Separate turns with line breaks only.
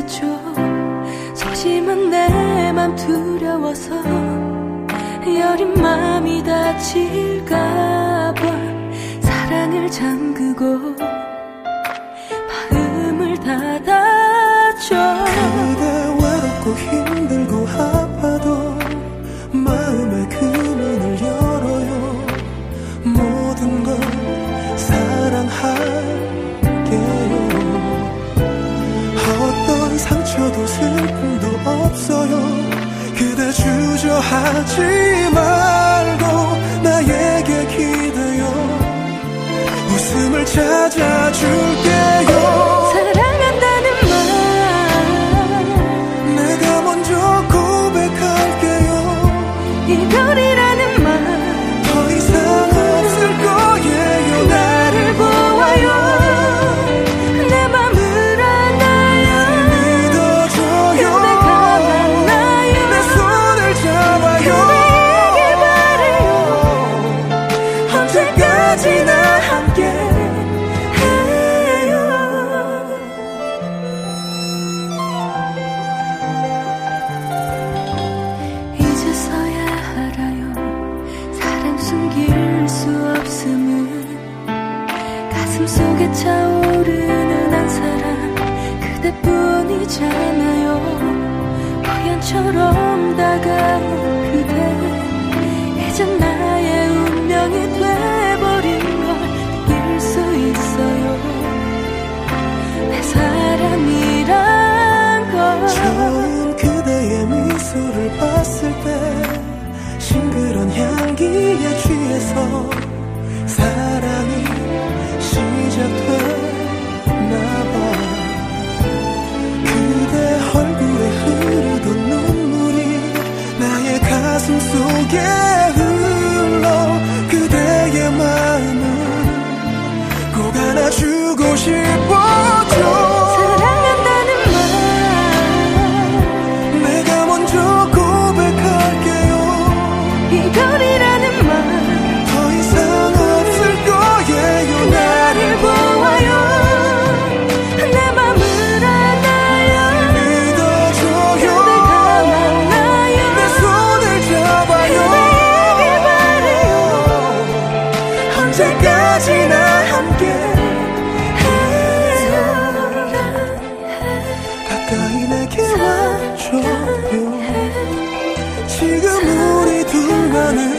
해줘. 소심한 내 맘 두려워서 여린 맘이 다칠까봐 사랑을 잠그고 마음을 닫아줘.
그대 외롭고 힘들고 아파도 마음의 그 문을 열어요. 모든 걸 사랑할게요. 어떤 상처도 슬픔도 없어요. 그대 주저하지 말고 나에게 기대요. 웃음을 찾아줄게요.
사랑한다는 말
내가 먼저 고백할게요.
이별이라는 말
더 이상 없을 거예요.
나를 보아요. 내 맘을 알아요.
믿어줘요.
그대가 만나요.
내 손을 잡아요.
그대에게 바래요.
언제까지나 함께
해요. 이제서야 알아요. 사랑 숨길 수 없음을. 가슴 속에 차오르는 한 사람 그대뿐이잖아요. 우연처럼 다가온 그대 이젠 나의 운명이 돼버린 걸 느낄 수 있어요. 내 사람이란 걸.
처음 그대의 미소를 봤을 때 싱그런 향기에 취해서 사랑이 시작됐나봐. 그대 얼굴에 흐르던 눈물이 나의 가슴 속에 흘러 그대의 마음을 꼭 안아주고 싶어져.
사랑한다는 말
내가 먼저 고백할게요.
이별이라는 말
더 이상 없을 거예요.
나를 보아요. 내 맘을 알아요.
믿어줘요.
그대가 만나요.
내 손을 잡아요.
그대에게 바래요.
언제까지나 함께
해요.
가까이 내게 와줘요. 지금 우리 둘만은